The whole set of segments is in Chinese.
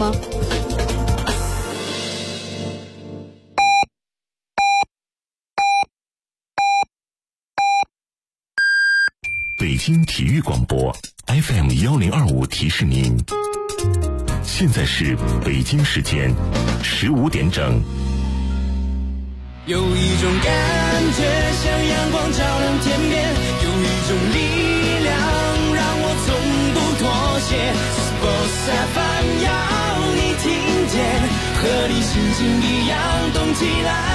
吗？ 北京体育广播 FM1025提示您，现在是北京时间15点整。 有一种感觉像阳光照亮天边，有一种力量让我从不妥协。Sports FM 要你听见，和你心情一样动起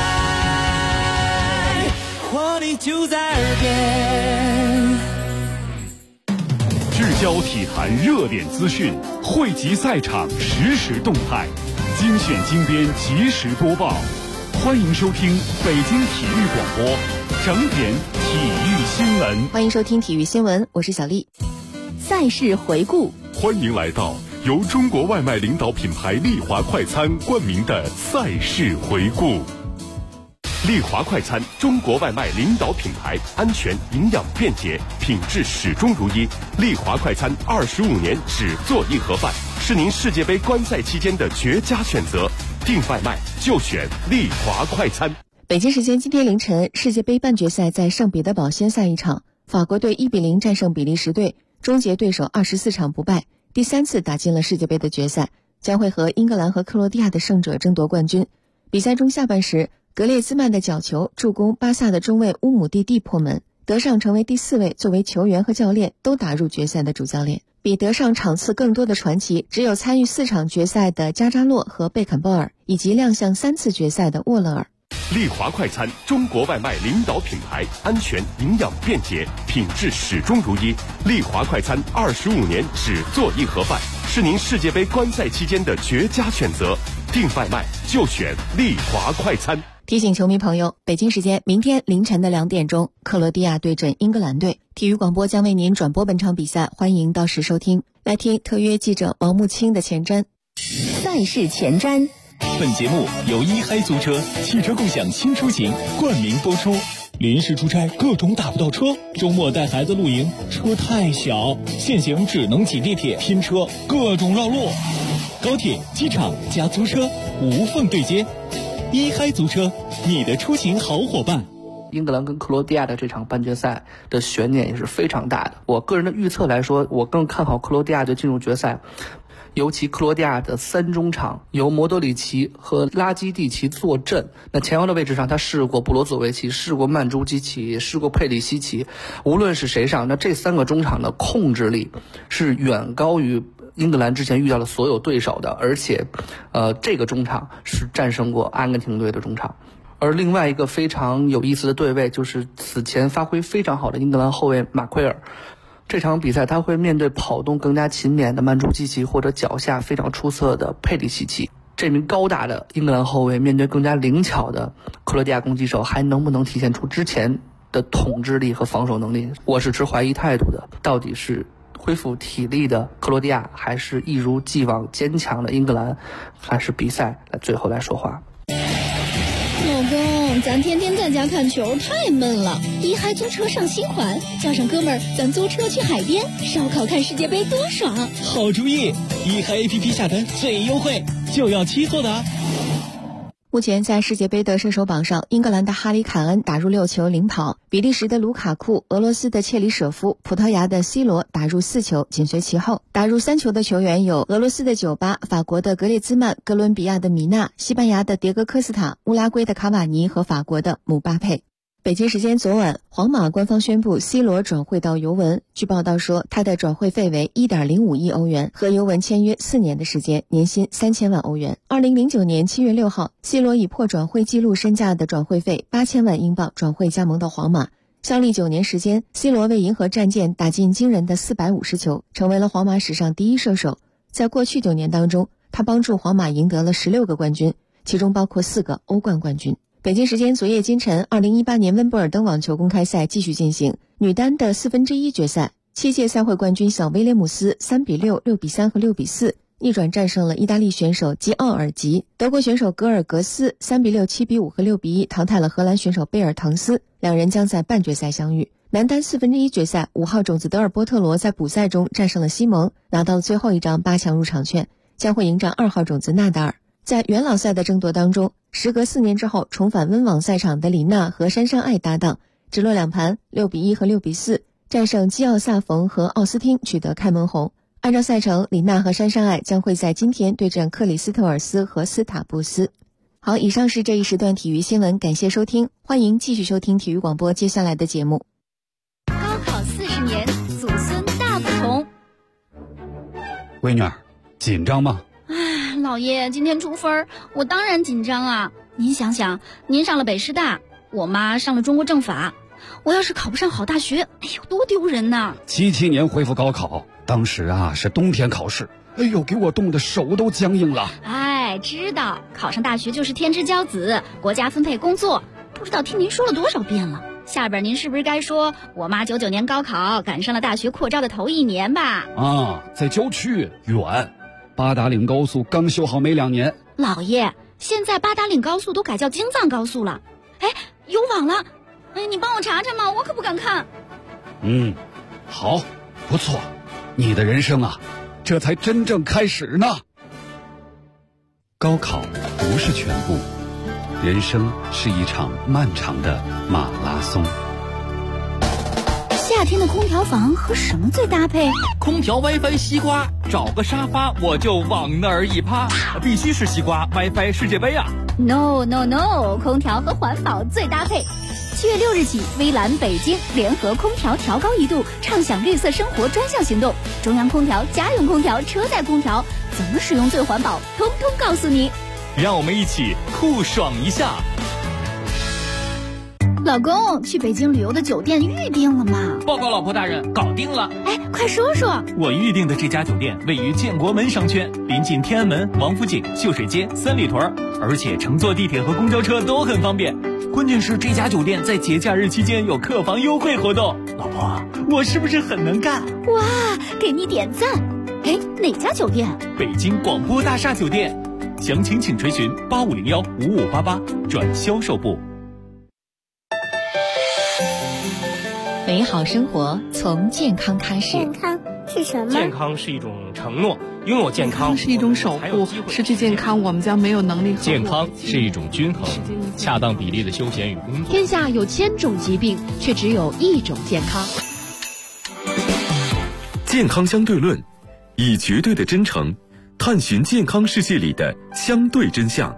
来，活力就在耳边。 聚焦体坛热点资讯，汇集赛场实时动态，精选精编及时播报。欢迎收听北京体育广播整点体育新闻。 欢迎收听体育新闻，我是小丽。赛事回顾， 欢迎来到由中国外卖领导品牌丽华快餐冠名的赛事回顾。丽华快餐，中国外卖领导品牌，安全、营养、便捷，品质始终如一。丽华快餐25年只做硬盒饭，是您世界杯观赛期间的绝佳选择。订外卖就选丽华快餐。 北京时间今天凌晨，世界杯半决赛在圣彼得堡先赛一场，法国队1-0战胜比利时队，终结对手24场不败，第3次打进了世界杯的决赛，将会和英格兰和克罗地亚的胜者争夺冠军。比赛中下半时，格列兹曼的角球助攻巴萨的中卫乌姆蒂蒂破门，德尚成为第4位作为球员和教练都打入决赛的主教练。比德尚场次更多的传奇只有参与4场决赛的加扎洛和贝肯鲍尔，以及亮相3次决赛的沃勒尔。 丽华快餐，中国外卖领导品牌，安全、营养、便捷，品质始终如一。丽华快餐25年只做硬盒饭，是您世界杯观赛期间的绝佳选择。订外卖就选丽华快餐。 提醒球迷朋友，北京时间明天凌晨的2点钟，克罗地亚对阵英格兰队。体育广播将为您转播本场比赛，欢迎到时收听。来听特约记者王木清的前瞻。 赛事前瞻。 本节目由一嗨租车汽车共享新出行冠名播出。临时出差各种打不到车，周末带孩子露营车太小，现行只能挤地铁拼车，各种绕路。高铁、机场加租车无缝对接，一嗨租车，你的出行好伙伴。 英格兰跟克罗地亚的这场半决赛的悬念也是非常大的。我个人的预测来说，我更看好克罗地亚队进入决赛。尤其克罗地亚的3中场由莫德里奇和拉基蒂奇坐镇，那前腰的位置上他试过布罗佐维奇，试过曼朱基奇，试过佩里西奇，无论是谁上，那这3个中场的控制力是远高于英格兰之前遇到的所有对手的，而且这个中场是战胜过阿根廷队的中场。而另外一个非常有意思的对位就是此前发挥非常好的英格兰后卫马奎尔，这场比赛他会面对跑动更加勤勉的曼朱基奇，或者脚下非常出色的佩里西奇。这名高大的英格兰后卫面对更加灵巧的克罗地亚攻击手，还能不能体现出之前的统治力和防守能力？我是持怀疑态度的。到底是恢复体力的克罗地亚，还是一如既往坚强的英格兰？还是比赛最后来说话。 老公，咱天天在家看球太闷了，一嗨租车上新款，叫上哥们儿，咱租车去海边烧烤看世界杯多爽！ 好主意，一嗨 APP 下单最优惠，就要期货的。 目前在世界杯的射手榜上，英格兰的哈里凯恩打入6球领跑，比利时的卢卡库、俄罗斯的切里舍夫、葡萄牙的 C 罗打入4球，紧随其后。打入3球的球员有俄罗斯的酒吧、法国的格列兹曼、哥伦比亚的米纳、西班牙的迭戈科斯塔、乌拉圭的卡瓦尼和法国的姆巴佩。北京时间昨晚，皇马官方宣布 C 罗转会到尤文。据报道说，他的转会费为 1.05 亿欧元，和尤文签约4年的时间，年薪3000万欧元。2009年7月6号 ，C 罗以破转会纪录身价的转会费8000万英镑转会加盟到皇马。效力9年时间 ，C 罗为银河战舰打进惊人的450球，成为了皇马史上第1射手。在过去9年当中，他帮助皇马赢得了16个冠军，其中包括4个欧冠冠军。北京时间昨夜今晨，2018年温布尔登网球公开赛继续进行，女单的1/4决赛，7届赛会冠军小威廉姆斯3-6、6-3和6-4逆转战胜了意大利选手吉奥尔吉，德国选手格尔格斯3-6、7-5和6-1淘汰了荷兰选手贝尔滕斯，两人将在半决赛相遇。男单1/4决赛，5号种子德尔波特罗在补赛中战胜了西蒙，拿到了最后一张8强入场券。 将会迎战2号种子纳达尔。在元老赛的争夺当中，时隔4年之后重返温网赛场的李娜和珊珊爱搭档，直落2盘6-1和6-4战胜基奥萨冯和奥斯汀，取得开门红。按照赛程，李娜和珊珊爱将会在今天对阵克里斯特尔斯和斯塔布斯。好，以上是这一时段体育新闻，感谢收听，欢迎继续收听体育广播接下来的节目。 高考40年，祖孙大不同。 闺女儿，紧张吗？ 老爷，今天出分，我当然紧张啊！您想想，您上了北师大，我妈上了中国政法，我要是考不上好大学，哎呦，多丢人呐 ！77年恢复高考，当时是冬天考试，哎呦，给我冻得手都僵硬了。 哎，知道考上大学就是天之骄子，国家分配工作，不知道听您说了多少遍了。下边您是不是该说我妈99年高考赶上了大学扩招的头1年吧？ 在郊区远。八达岭高速刚修好没2年。 老爷，现在八达岭高速都改叫京藏高速了。哎，有网了，你帮我查查嘛，我可不敢看。 好，不错，你的人生这才真正开始呢。高考不是全部，人生是一场漫长的马拉松。 夏天的空调房和什么最搭配？ 空调 WiFi 西瓜，找个沙发我就往那儿一趴，必须是西瓜 WiFi 世界杯啊 ！No， 空调和环保最搭配。7月6日起，微蓝北京联合空调调高1度，畅享绿色生活专项行动。中央空调、家用空调、车载空调，怎么使用最环保，通通告诉你。 让我们一起酷爽一下。 老公，去北京旅游的酒店预定了吗？ 报告老婆大人，搞定了。 哎，快说说。 我预定的这家酒店位于建国门商圈，临近天安门、王府井、秀水街、三里屯，而且乘坐地铁和公交车都很方便。关键是这家酒店在节假日期间有客房优惠活动。老婆，我是不是很能干？ 哇，给你点赞。哎，哪家酒店？ 北京广播大厦酒店。详情请垂询8501-5588转销售部。 美好生活从健康开始。 健康是什么？ 健康是一种承诺，拥有健康是一种守护，失去健康我们将没有能力。 健康是一种均衡，恰当比例的休闲与工作。 天下有1000种疾病，却只有1种健康。 健康相对论，以绝对的真诚探寻健康世界里的相对真相。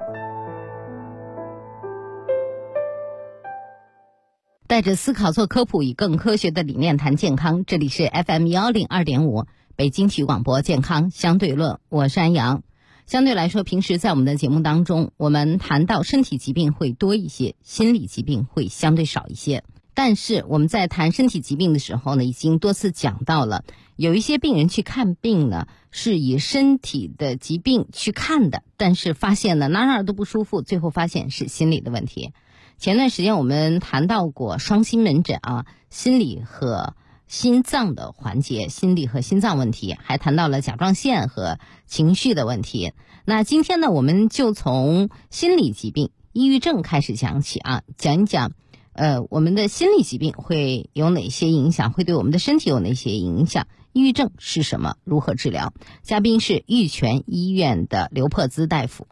带着思考做科普，以更科学的理念谈健康。这里是 FM102.5 北京体育广播健康相对论，我是安阳。相对来说，平时在我们的节目当中，我们谈到身体疾病会多一些，心理疾病会相对少一些。但是我们在谈身体疾病的时候呢，已经多次讲到了，有一些病人去看病呢，是以身体的疾病去看的，但是发现呢哪儿都不舒服，最后发现是心理的问题。前段时间我们谈到过双心门诊心理和心脏的环节，心理和心脏问题，还谈到了甲状腺和情绪的问题。那今天呢，我们就从心理疾病、抑郁症开始讲起讲一讲我们的心理疾病会有哪些影响，会对我们的身体有哪些影响，抑郁症是什么，如何治疗。嘉宾是玉泉医院的刘珀兹大夫。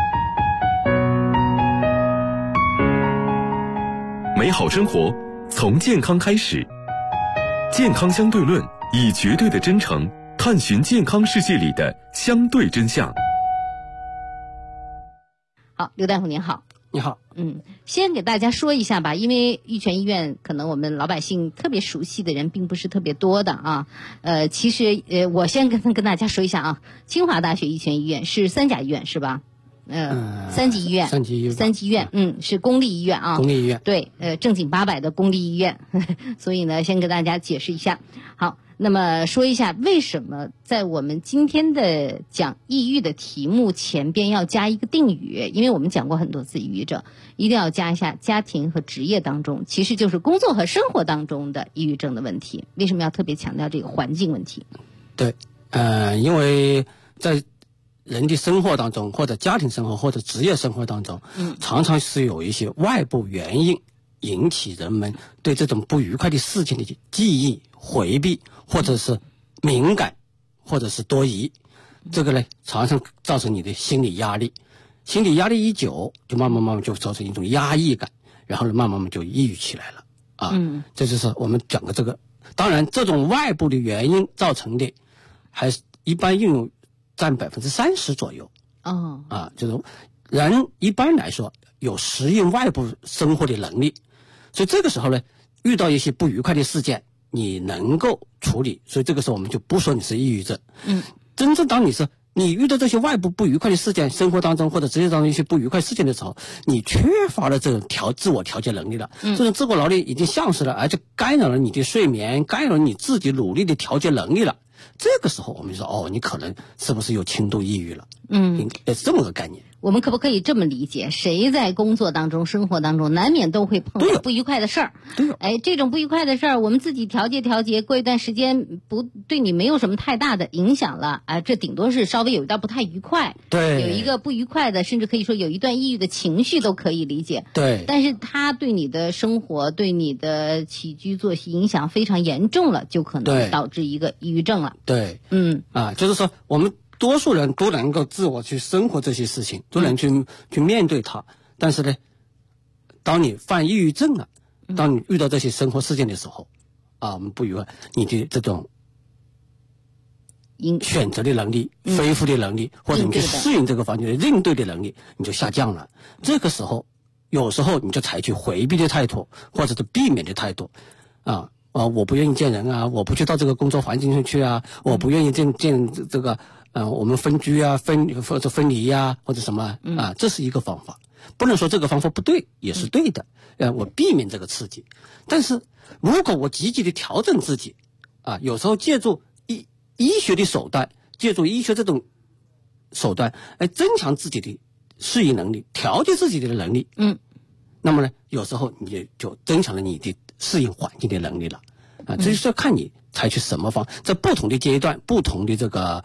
美好生活从健康开始，健康相对论，以绝对的真诚探寻健康世界里的相对真相。 好，刘大夫您好。 你好。 先给大家说一下吧，因为玉泉医院可能我们老百姓特别熟悉的人并不是特别多的其实我先跟大家说一下清华大学玉泉医院是3甲医院是吧？3级医院，三级医院，是公立医院公立医院， 对，正经八百的公立医院，所以呢，先给大家解释一下。好，那么说一下为什么在我们今天的讲抑郁的题目前边要加一个定语，因为我们讲过很多次抑郁症，一定要加一下家庭和职业当中，其实就是工作和生活当中的抑郁症的问题。为什么要特别强调这个环境问题？ 对，因为在人的生活当中，或者家庭生活或者职业生活当中，常常是有一些外部原因引起人们对这种不愉快的事情的记忆、回避，或者是敏感，或者是多疑。 这个呢常常造成你的心理压力，心理压力一久，就慢慢就造成一种压抑感，然后呢慢慢就抑郁起来了啊。这就是我们讲的这个。当然，这种外部的原因造成的，还是一般占30%左右。就是人一般来说有适应外部生活的能力，所以这个时候呢，遇到一些不愉快的事件，你能够处理，所以这个时候我们就不说你是抑郁症。真正当你遇到这些外部不愉快的事件，生活当中或者职业当中一些不愉快事件的时候，你缺乏了这种自我调节能力了，这种自我能力已经丧失了，而且干扰了你的睡眠，干扰了你自己努力的调节能力了。这个时候我们就说你可能是不是有轻度抑郁了？是这么个概念。 我们可不可以这么理解？谁在工作当中、生活当中难免都会碰到不愉快的事儿？这种不愉快的事儿，我们自己调节，过一段时间不对你没有什么太大的影响了这顶多是稍微有一点不太愉快，有一个不愉快的，甚至可以说有一段抑郁的情绪都可以理解。但是它对你的生活、对你的起居作息影响非常严重了，就可能导致一个抑郁症了。 就是说我们多数人都能够自我去生活这些事情，都能去面对它。但是呢，当你犯抑郁症了，当你遇到这些生活事件的时候，我们不愉快，你的这种选择的能力、恢复的能力，或者你去适应这个环境的应对的能力，你就下降了。这个时候，有时候你就采取回避的态度，或者是避免的态度，我不愿意见人啊，我不去到这个工作环境上去啊，我不愿意见这个我们分居啊，或者分离啊，或者什么这是一个方法。不能说这个方法不对，也是对的。我避免这个刺激。但是如果我积极的调整自己有时候借助医学的手段，借助医学这种手段来增强自己的适应能力，调节自己的能力。那么呢，有时候你也就增强了你的适应环境的能力了这就是要看你采取什么方，在不同的阶段、不同的这个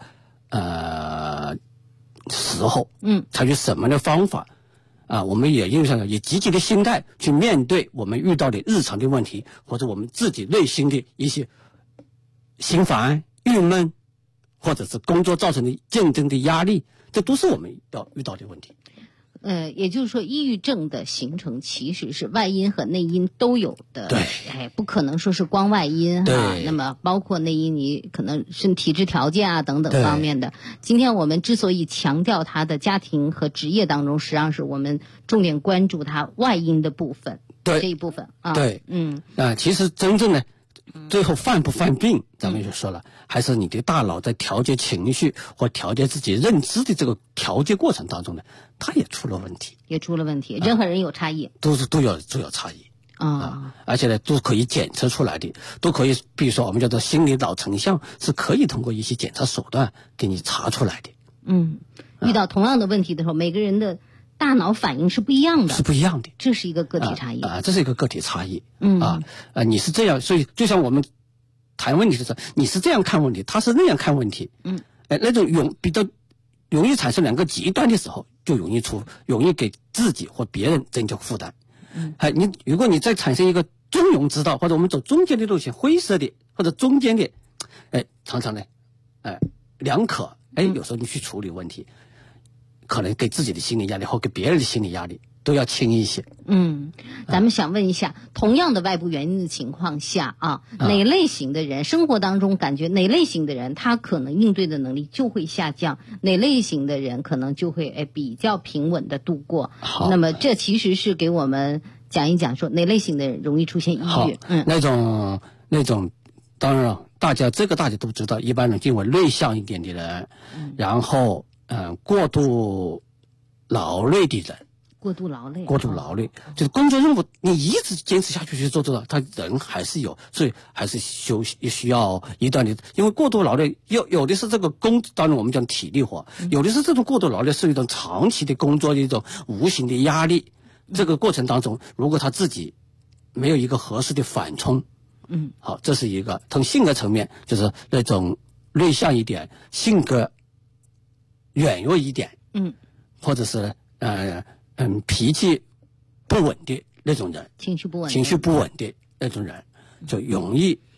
时候，采取什么的方法我们也以积极的心态去面对我们遇到的日常的问题，或者我们自己内心的一些心烦、郁闷，或者是工作造成的竞争的压力，这都是我们要遇到的问题。 也就是说，抑郁症的形成其实是外因和内因都有的。不可能说是光外因那么包括内因，你可能是体质条件等等方面的。今天我们之所以强调他的家庭和职业当中，实际上是我们重点关注他外因的部分，这一部分其实真正呢，最后犯不犯病，咱们就说了，还是你的大脑在调节情绪或调节自己认知的这个调节过程当中呢，它也出了问题。 人和人有差异， 都有差异而且呢，都可以检测出来的，都可以，比如说我们叫做心理脑成像，是可以通过一些检测手段给你查出来的。 遇到同样的问题的时候，每个人的大脑反应是不一样的，这是一个个体差异这是一个个体差异你是这样，所以就像我们谈问题的时候，你是这样看问题，他是那样看问题那种比较容易产生两个极端的时候，就容易给自己或别人增加负担如果你再产生一个中庸之道，或者我们走中间的路线，灰色的或者中间的常常呢两可有时候你去处理问题，可能给自己的心理压力或给别人的心理压力都要轻一些。 咱们想问一下，同样的外部原因的情况下哪类型的人生活当中感觉哪类型的人他可能应对的能力就会下降，哪类型的人可能就会比较平稳的度过。那么这其实是给我们讲一讲说哪类型的人容易出现抑郁。 那种当然了，大家都知道，一般人定为内向一点的人然后过度劳累的人，过度劳累就是工作任务你一直坚持下去做他人还是有，所以还是需要一段的，因为过度劳累有的是这个当然我们讲体力活，有的是这种过度劳累是一种长期的工作的一种无形的压力。这个过程当中，如果他自己没有一个合适的缓冲，这是一个。从性格层面，就是那种内向一点，性格软弱一点，或者是脾气不稳的那种人，情绪不稳的那种人，就容易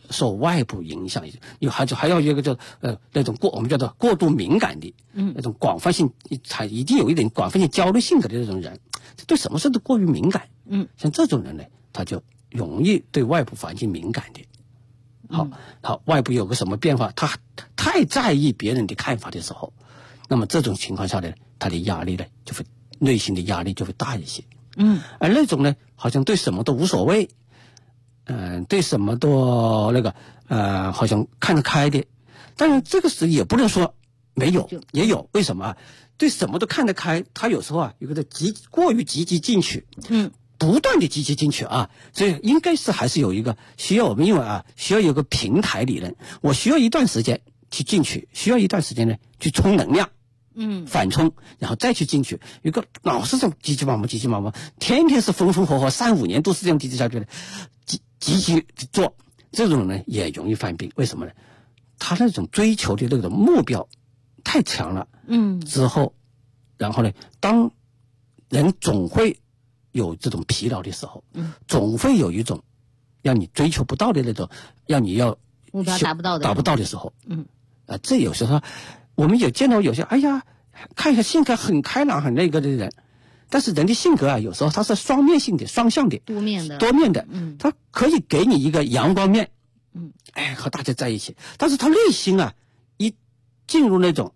受外部影响，还要有一个叫那种我们叫做过度敏感的，那种广泛性，他一定有一点广泛性焦虑性格的这种人，对什么事都过于敏感，像这种人呢，他就容易对外部环境敏感的。好，外部有个什么变化，他太在意别人的看法的时候，那么这种情况下呢，他的压力呢就会内心的压力就会大一些。而那种呢，好像对什么都无所谓，对什么都好像看得开的。当然这个时也不能说没有，也有。为什么啊？对什么都看得开，他有时候啊有个过于积极进取，不断的积极进取啊，所以应该是还是有一个需要我们因为需要有个平台理论，我需要一段时间去进取，需要一段时间呢去充能量，反冲，然后再去进取。有个老是这种急急忙忙，天天是风风火火，3-5年都是这样积极下去的，积极做，这种呢也容易犯病。为什么呢？他那种追求的那种目标太强了，之后，然后呢，当人总会有这种疲劳的时候，总会有一种让你追求不到的那种，让你要目标达不到的时候，这有时候我们也见到有些看一下性格很开朗很那个的人，但是人的性格有时候他是双面性的、双向的、多面的，他可以给你一个阳光面，和大家在一起，但是他内心一进入那种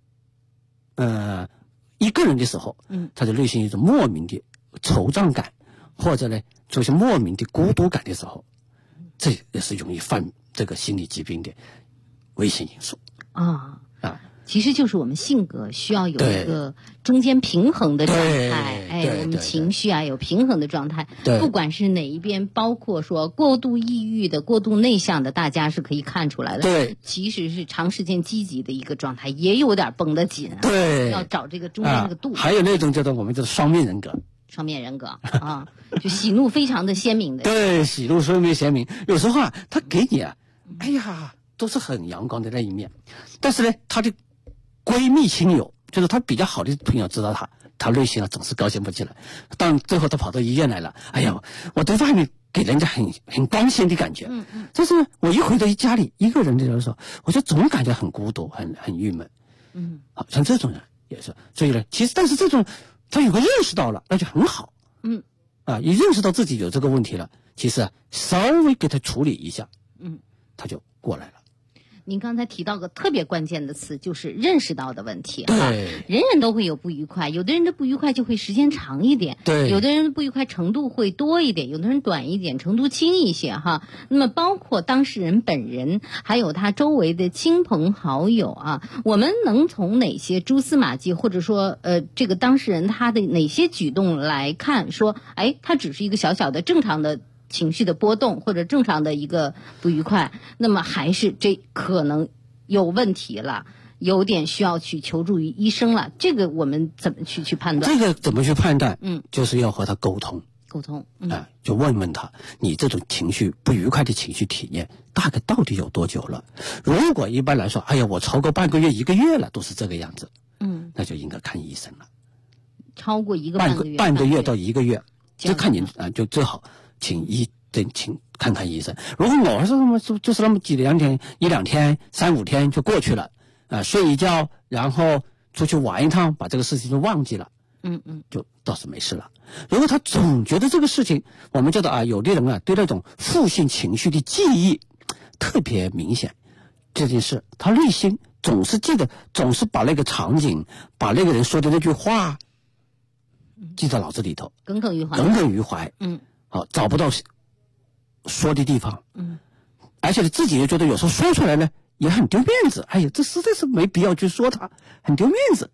一个人的时候，他的内心有一种莫名的惆怅感，或者呢出现莫名的孤独感的时候，这也是容易犯这个心理疾病的危险因素其实就是我们性格需要有一个中间平衡的状态，我们情绪有平衡的状态，不管是哪一边，包括说过度抑郁的、过度内向的，大家是可以看出来的。对，其实是长时间积极的一个状态，也有点绷得紧要找这个中间这个度。 还有那种我们叫双面人格。 就喜怒非常的鲜明的。 对，喜怒分别鲜明。有时候他给你都是很阳光的那一面，但是呢，他的闺蜜亲友，就是他比较好的朋友知道他内心总是高兴不起来。当最后他跑到医院来了，我在外面给人家很光鲜的感觉，但是我一回到家里一个人的时候，我就总感觉很孤独，很郁闷。好像这种人也是，所以呢，其实但是这种他有个认识到了，那就很好。一认识到自己有这个问题了，其实稍微给他处理一下，他就过来了。 您刚才提到个特别关键的词，就是认识到的问题。 对， 人人都会有不愉快，有的人的不愉快就会时间长一点，对，有的人的不愉快程度会多一点，有的人短一点，程度轻一些那么包括当事人本人，还有他周围的亲朋好友我们能从哪些蛛丝马迹，或者说这个当事人他的哪些举动来看，说他只是一个小小的正常的情绪的波动或者正常的一个不愉快，那么还是这可能有问题了，有点需要去求助于医生了。这个我们怎么去判断？ 这个怎么去判断？就是要和他沟通，就问问他，你这种情绪不愉快的情绪体验大概到底有多久了？如果一般来说，我超过半个月、1个月了，都是这个样子，那就应该看医生了。 超过半个月到1个月，就看你就最好请看看医生。如果偶尔就是那么1-2天、3-5天就过去了，睡一觉，然后出去玩一趟，把这个事情就忘记了，就倒是没事了。如果他总觉得这个事情，我们叫做有的人对那种负性情绪的记忆特别明显，这件事他内心总是记得，总是把那个场景，把那个人说的那句话记在脑子里头， 耿耿于怀。 找不到说的地方，而且自己也觉得有时候说出来呢也很丢面子，这实在是没必要去说他，很丢面子，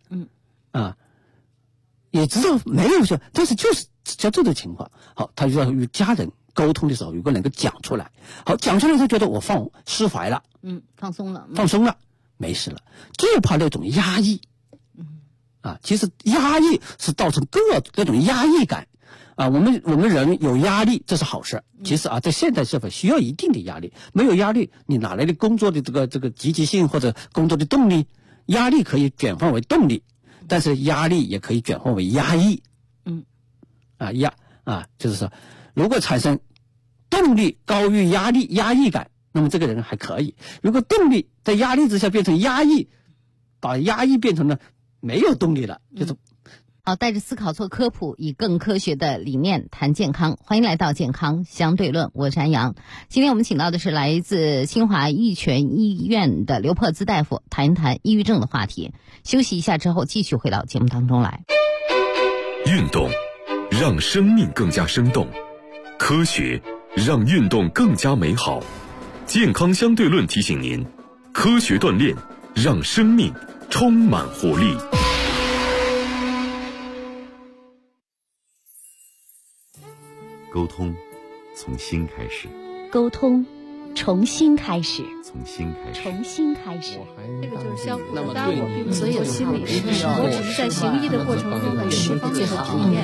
也知道没有说，但是就是像这种情况，他就要与家人沟通的时候，如果能够讲出来，讲出来他觉得我释怀了， 放松了， 没事了，就怕那种压抑，其实压抑是造成各种压抑感。我们人有压力，这是好事。其实在现代社会需要一定的压力，没有压力，你哪来的工作的这个积极性或者工作的动力？压力可以转换为动力，但是压力也可以转换为压抑。就是说，如果产生动力高于压抑感， 那么这个人还可以。如果动力在压力之下变成压抑，把压抑变成了没有动力了，就是好，带着思考做科普，以更科学的理念谈健康。欢迎来到健康相对论，我是安阳。今天我们请到的是来自清华益全医院的刘珀兹大夫，谈一谈抑郁症的话题。休息一下之后，继续回到节目当中来。 运动让生命更加生动，科学让运动更加美好。健康相对论提醒您，科学锻炼让生命充满活力。 沟通从心开始， 沟通重新开始， 从心开始， 重新开始。 这个就是相互的，当然我并不是做心理师，我只是在行医的过程中呢，释放这个体验。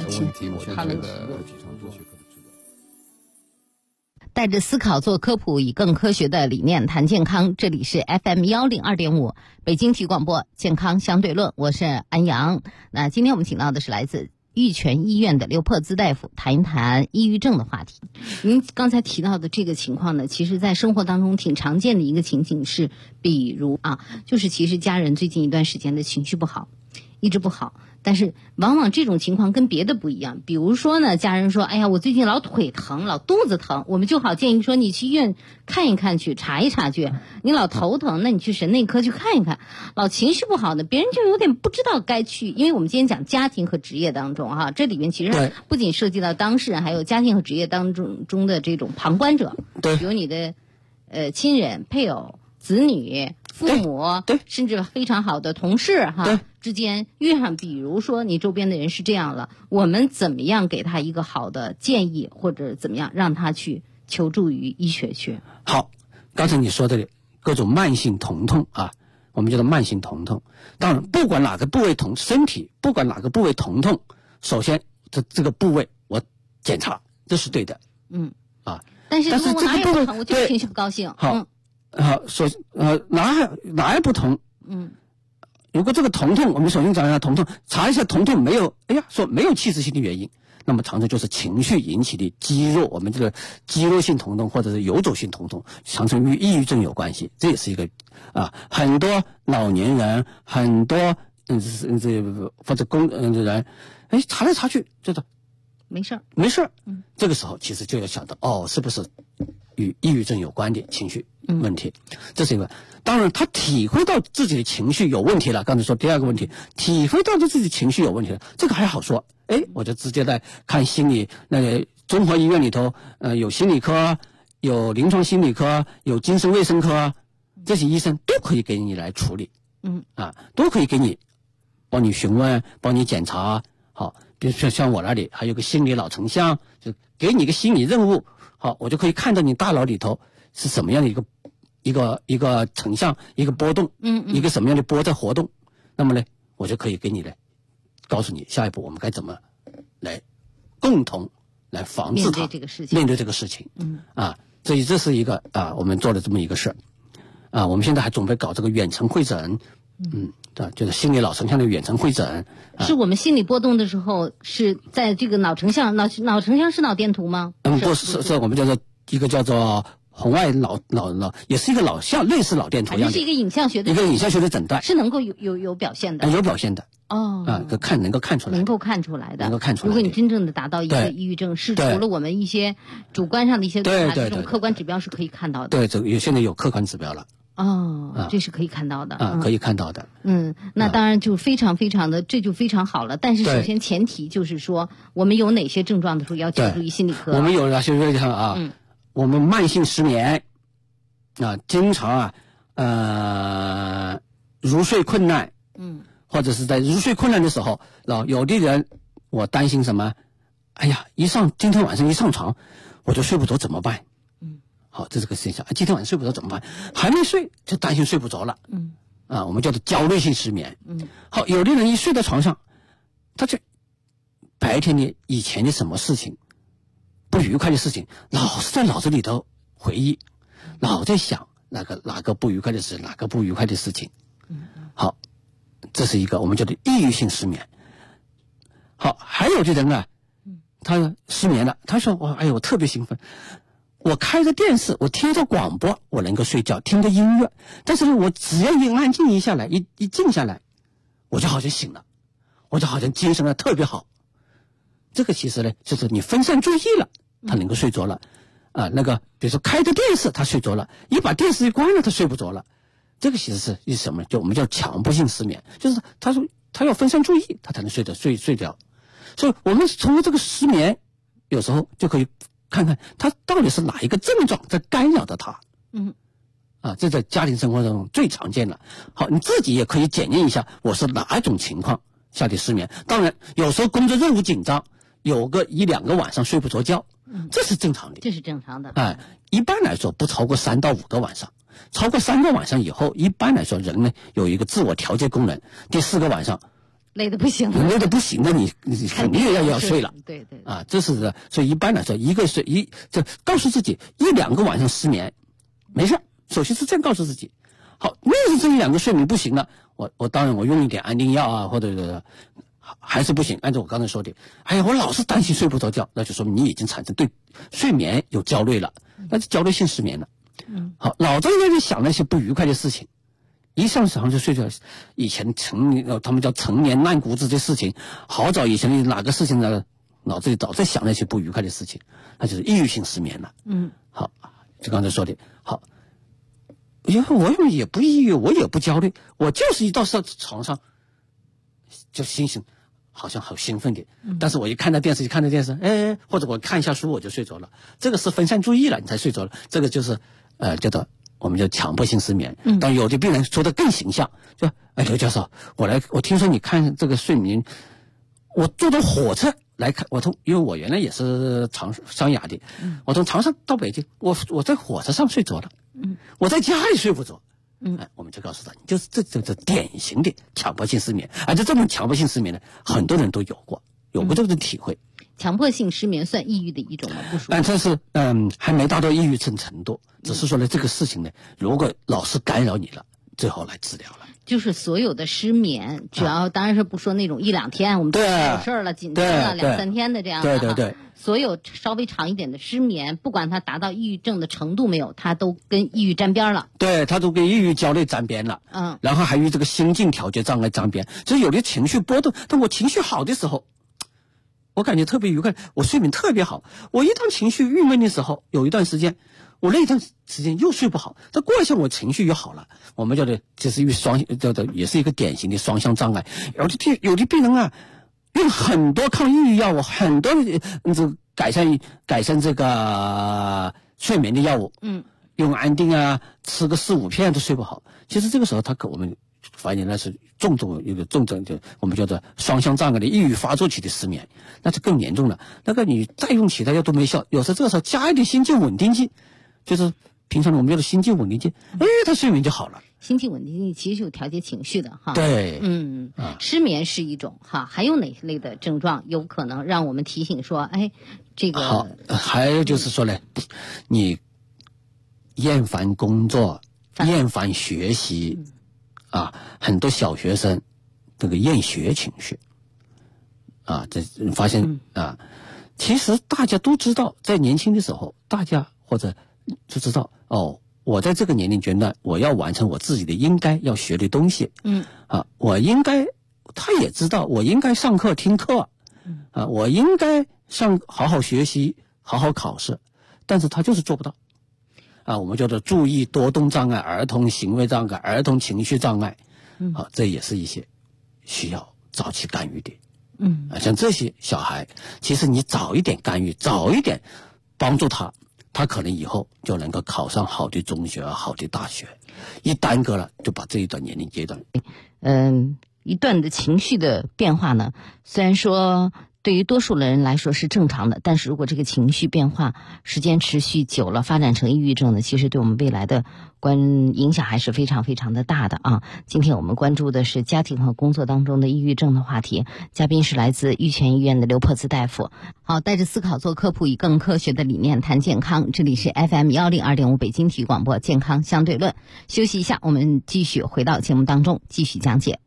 带着思考做科普，以更科学的理念谈健康。这里是 FM102.5 北京体育广播健康相对论，我是安阳。那今天我们请到的是来自益全医院的刘珀兹大夫，谈一谈抑郁症的话题。您刚才提到的这个情况呢，其实在生活当中挺常见的一个情景是，比如就是其实家人最近一段时间的情绪不好，一直不好，但是往往这种情况跟别的不一样。比如说呢，家人说，哎呀，我最近老腿疼，老肚子疼，我们就好建议说，你去医院看一看去，查一查去。你老头疼，那你去神内科去看一看。老情绪不好的，别人就有点不知道该去，因为我们今天讲家庭和职业当中这里面其实不仅涉及到当事人，还有家庭和职业当中的这种旁观者，比如你的亲人、配偶、子女、父母，甚至非常好的同事之间遇上，比如说你周边的人是这样了，我们怎么样给他一个好的建议，或者怎么样让他去求助于医学去？好， 刚才你说的各种慢性疼痛我们叫做慢性疼痛。当然，不管哪个部位疼，身体不管哪个部位疼痛，首先这个部位我检查，这是对的。 但是如果我哪也不疼，我就情绪不高兴。 哪也不疼。如果这个疼痛，我们首先讲一下疼痛，查一下疼痛没有，说没有器质性的原因，那么常常就是情绪引起的肌肉，我们这个肌肉性疼痛或者是游走性疼痛，常常与抑郁症有关系。这也是一个很多老年人，很多或者人，查来查去觉得没事儿。这个时候其实就要想到是不是与抑郁症有关的情绪问题。这是一个。当然他体会到自己的情绪有问题了，刚才说第二个问题，体会到自己的情绪有问题了，这个还好说，我就直接来看心理，那个综合医院里头有心理科，有临床心理科，有精神卫生科，这些医生都可以给你来处理。都可以给你帮你询问，帮你检查。好，比如说像我那里还有个心理脑成像，就给你一个心理任务，好，我就可以看到你大脑里头是什么样的一个成像，一个波动，一个什么样的波在活动。那么呢，我就可以给你来告诉你下一步我们该怎么来共同来防治它，面对这个事情。所以这是一个我们做的这么一个事儿。我们现在还准备搞这个远程会诊。就是心理脑成像的远程会诊。 是我们心理波动的时候是在这个脑成像，脑成像是脑电图吗？ 不是我们叫做一个叫做红外脑，也是一个像类似脑电图一样的， 是一个影像学的诊断， 是能够有表现的。 有表现的。能够看出来的。 如果你真正的达到一个抑郁症，是除了我们一些主观上的一些这种客观指标是可以看到的。 对，现在有客观指标了。 这是可以看到的。 可以看到的。 那当然就非常非常的，这就非常好了。但是首先前提就是说，我们有哪些症状的时候要求助于心理科。 我们有哪些症状我们慢性失眠经常入睡困难，或者是在入睡困难的时候，有的人我担心什么？今天晚上一上床我就睡不着怎么办？好，这是个现象。今天晚上睡不着怎么办？还没睡就担心睡不着了。我们叫做焦虑性失眠。好，有的人一睡到床上，他就白天的以前的什么事情，不愉快的事情，老是在脑子里头回忆，老在想哪个不愉快的事，哪个不愉快的事情。好，这是一个我们叫做抑郁性失眠。好，还有的人他失眠了，他说我特别兴奋。 我开着电视，我听着广播，我能够睡觉，听着音乐，但是呢，我只要一安静一下来，一静下来，我就好像醒了，我就好像精神呢特别好。这个其实呢，就是你分散注意了，他能够睡着了。那个比如说开着电视他睡着了，一把电视一关了他睡不着了。这个其实是什么？就我们叫强迫性失眠，就是他说他要分散注意，他才能睡着。所以我们通过这个失眠，有时候就可以看看他到底是哪一个症状在干扰着他。这在家庭生活中最常见了。好，你自己也可以检验一下，我是哪一种情况下的失眠。当然，有时候工作任务紧张，有个1-2个晚上睡不着觉，这是正常的。 这是正常的。 一般来说不超过3到5个晚上。超过3个晚上以后，一般来说人呢有一个自我调节功能。第4个晚上， 累得不行了， 你肯定要睡了。 对。 这是的。所以一般来说，就告诉自己1-2个晚上失眠，没事。首先是这样告诉自己。好，那是这1-2个睡眠不行了，我当然我用一点安定药啊，或者还是不行。按照我刚才说的，我老是担心睡不着觉，那就说明你已经产生对睡眠有焦虑了，那是焦虑性失眠了。好，老在那里想那些不愉快的事情，一上床就睡着。以前他们叫陈年烂谷子的事情，好早以前的哪个事情呢？脑子里早在想那些不愉快的事情，那就是抑郁性失眠了。好，就刚才说的。好，我也不抑郁，我也不焦虑，我就是一到床上就心情好像好兴奋点，但是我一看到电视，或者我看一下书我就睡着了。这个是分散注意了，你才睡着了。这个就是叫做我们叫强迫性失眠。但有的病人说的更形象，就刘教授，我听说你看这个睡眠，我坐到火车来看，因为我原来也是上雅的，我从长沙到北京，我在火车上睡着了，我在家里睡不着。我们就告诉他，就是这典型的强迫性失眠。而且这种强迫性失眠呢，很多人都有过这种体会。 强迫性失眠算抑郁的一种吗？不属于。 但是还没达到抑郁症程度，只是说呢，这个事情呢，如果老是干扰你了，最好来治疗了。 就是所有的失眠，只要当然是不说那种1-2天，我们有事了、紧张了2-3天的这样的。 对。 所有稍微长一点的失眠，不管它达到抑郁症的程度没有，它都跟抑郁沾边了。 对，它都跟抑郁焦虑沾边了。然后还与这个心境调节障碍沾边。就是有的情绪波动，但我情绪好的时候，我感觉特别愉快，我睡眠特别好。我一旦情绪郁闷的时候，有一段时间，我那一段时间又睡不好。再过一下，我情绪又好了。我们叫的这是也是一个典型的双向障碍。有的病人啊，用很多抗抑郁药物，很多改善这个睡眠的药物，用安定啊，吃个4-5片都睡不好。其实这个时候我们发现那是一个重症，就我们叫做双向障碍的抑郁发作期的失眠，那就更严重了。那个你再用其他药都没效，有时候这个时候加一点心境稳定剂，就是平常我们叫的心境稳定剂，他睡眠就好了。 心境稳定剂其实有调节情绪的哈。 对， 失眠是一种哈，还有哪类的症状有可能让我们提醒说，这个好，还有就是说呢，你厌烦工作、厌烦学习很多小学生这个厌学情绪这发现其实大家都知道，在年轻的时候，大家或者就知道我在这个年龄阶段，我要完成我自己的应该要学的东西。他也知道我应该上课听课，我应该好好学习，好好考试，但是他就是做不到。我们叫做注意多动障碍、儿童行为障碍、儿童情绪障碍，这也是一些需要早期干预的。像这些小孩，其实你早一点干预，早一点帮助他可能以后就能够考上好的中学、好的大学。一耽搁了，就把这一段年龄阶段， 一段的情绪的变化呢，虽然说对于多数的人来说是正常的，但是如果这个情绪变化时间持续久了，发展成抑郁症呢，其实对我们未来的影响还是非常非常的大的啊。今天我们关注的是家庭和工作当中的抑郁症的话题，嘉宾是来自玉泉医院的刘珀兹大夫。好，带着思考做科普，以更科学的理念谈健康，这里是 FM102.5 北京体育广播健康相对论。休息一下，我们继续回到节目当中继续讲解。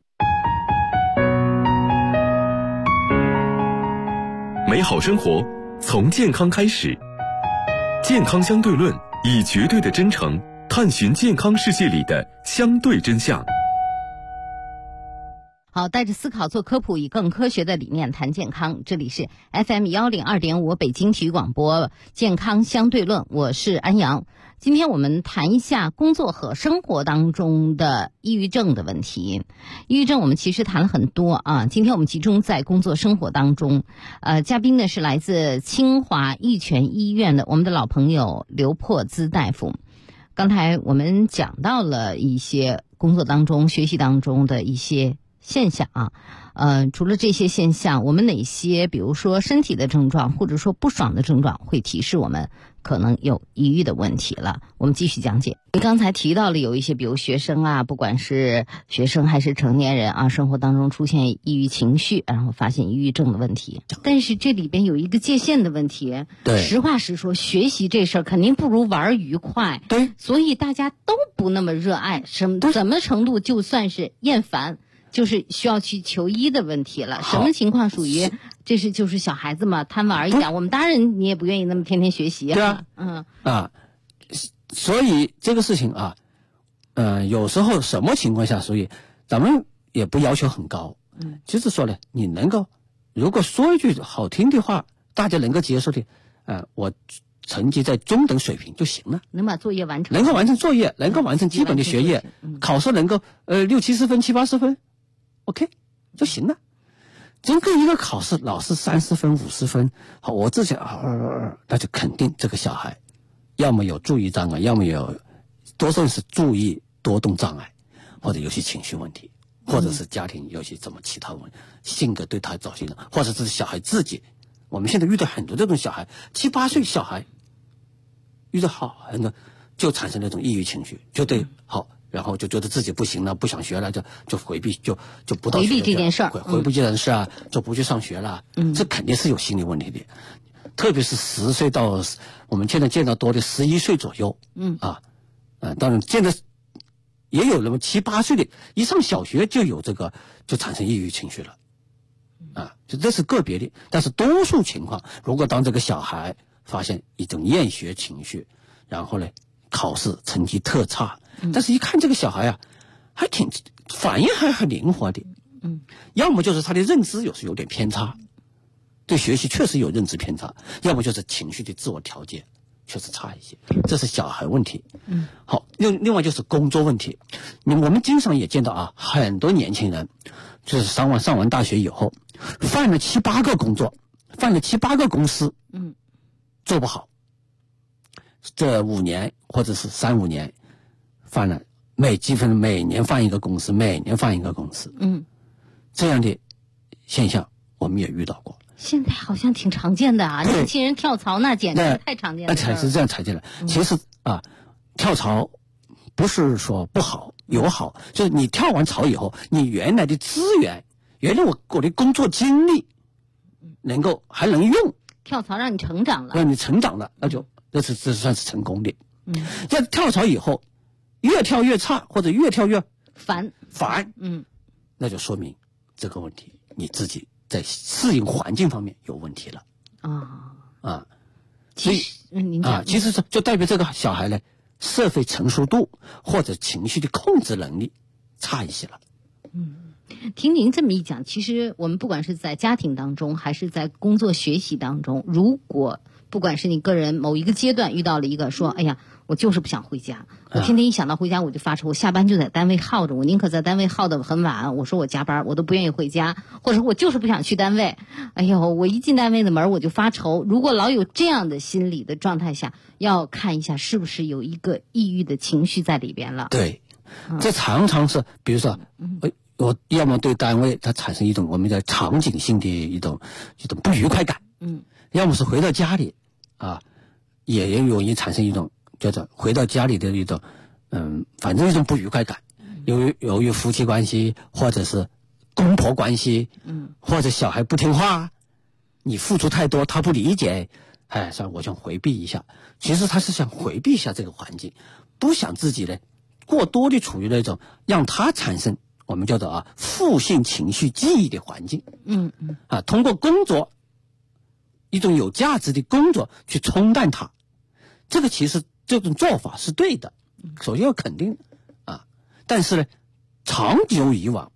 美好生活从健康开始。 健康相对论，以绝对的真诚探寻健康世界里的相对真相。 好，带着思考做科普，以更科学的理念谈健康。这里是 FM 102.5北京体育广播健康相对论，我是安阳。今天我们谈一下工作和生活当中的抑郁症的问题。抑郁症我们其实谈了很多啊，今天我们集中在工作生活当中。嘉宾呢是来自清华益全医院的我们的老朋友刘珀兹大夫。刚才我们讲到了一些工作当中、学习当中的一些现象啊，除了这些现象，我们哪些比如说身体的症状或者说不爽的症状会提示我们可能有抑郁的问题了？我们继续讲解。你刚才提到了有一些比如学生啊，不管是学生还是成年人啊，生活当中出现抑郁情绪，然后发现抑郁症的问题，但是这里边有一个界限的问题。 对， 实话实说，学习这事儿肯定不如玩愉快。 对， 所以大家都不那么热爱，什么程度就算是厌烦，就是需要去求医的问题了。什么情况属于就是小孩子嘛，贪玩一点？我们大人你也不愿意那么天天学习啊。 对啊，所以这个事情啊，有时候什么情况下属于咱们也不要求很高，就是说呢，你能够如果说一句好听的话，大家能够接受的，我成绩在中等水平就行了， 能把作业完成， 能够完成作业，能够完成基本的学业，考试能够60-70分、70-80分 ，OK 就行了。整个一个考试老是30分、50分，好，我自己那就肯定这个小孩要么有注意障碍，要么有多数是注意多动障碍，或者有些情绪问题，或者是家庭有些什么其他问题，性格对他造成的，或者是小孩自己。我们现在遇到很多这种小孩，7-8岁小孩遇到很多就产生那种抑郁情绪，就对好，然后就觉得自己不行了，不想学了，就回避，就不到学校， 回避这件事儿， 回避这件事啊，就不去上学了。这肯定是有心理问题的，特别是10岁到我们现在见到多的11岁左右，当然见的也有那么7-8岁的，一上小学就有这个，就产生抑郁情绪了。就这是个别的，但是多数情况，如果当这个小孩发现一种厌学情绪，然后呢，考试成绩特差，但是一看这个小孩啊，还挺反应还很灵活的，要么就是他的认知有点偏差，对学习确实有认知偏差，要么就是情绪的自我调节确实差一些，这是小孩问题。好，另外就是工作问题，我们经常也见到啊，很多年轻人就是上完大学以后，换了7-8个工作，换了7-8个公司，做不好，这5年或者是3-5年换了，基本每年换一个公司，每年换一个公司，这样的现象我们也遇到过。 现在好像挺常见的啊，年轻人跳槽那简直太常见了。 才是这样常见了。其实跳槽不是说不好，有好，就是你跳完槽以后，你原来的资源，原来我的工作经历，还能用。 跳槽让你成长了， 让你成长了，这算是成功的。在跳槽以后，越跳越差，或者越跳越烦， 那就说明这个问题你自己在适应环境方面有问题了。 其实就代表这个小孩呢，社会成熟度或者情绪的控制能力差一些了。 听您这么一讲，其实我们不管是在家庭当中，还是在工作学习当中，如果不管是你个人某一个阶段遇到了一个说，哎呀，我就是不想回家，我天天一想到回家我就发愁，我下班就在单位耗着，我宁可在单位耗得很晚，我说我加班我都不愿意回家，或者我就是不想去单位，哎呦，我一进单位的门我就发愁。如果老有这样的心理的状态下，要看一下是不是有一个抑郁的情绪在里边了。 对，这常常是比如说我要么对单位它产生一种我们的场景性的一种不愉快感，要么是回到家里也容易产生一种叫做回到家里的一种反正一种不愉快感，由于夫妻关系或者是公婆关系，或者小孩不听话，你付出太多他不理解，我想回避一下。其实他是想回避一下这个环境，不想自己呢过多的处于那种让他产生我们叫做负性情绪记忆的环境。通过工作一种有价值的工作去冲淡它， 这个其实这种做法是对的，首先要肯定啊，但是呢，长久以往